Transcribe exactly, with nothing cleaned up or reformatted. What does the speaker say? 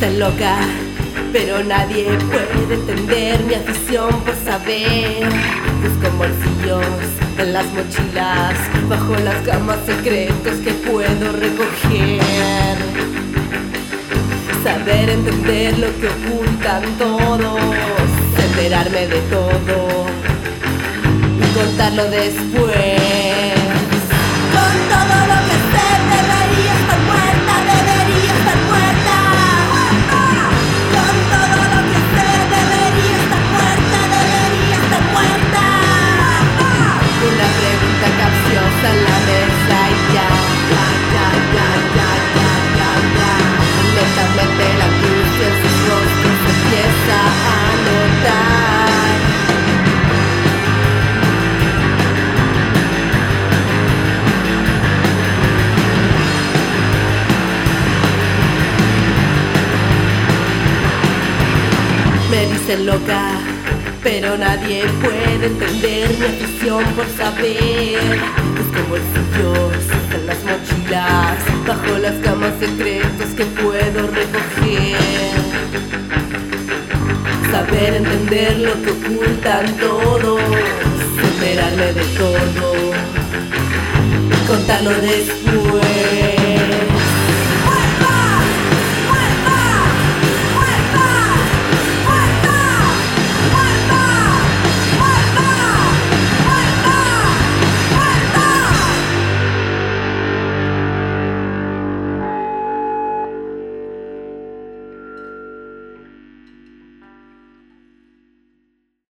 dicen loca, pero nadie puede entender mi afición por saber. Busco bolsillos en las mochilas, bajo las camas secretos que puedo recoger. Saber entender lo que ocultan todos, enterarme de todo y contarlo después. Con todo lo que sé, debería estar muerta, debería estar muerta. Con todo lo que sé, debería estar muerta, debería estar muerta. Una pregunta capciosa en la mesa y ya, ya, ya, ya, ya, ya, ya, ya. Lentamente la angustia en sus rostros se empieza a notar. Me dicen loca, pero nadie puede entender mi afición por saber. Busco bolsillos en las mochilas, bajo las camas secretos que puedo recoger. Saber entender lo que ocultan todos, enterarme de todo y contarlo después.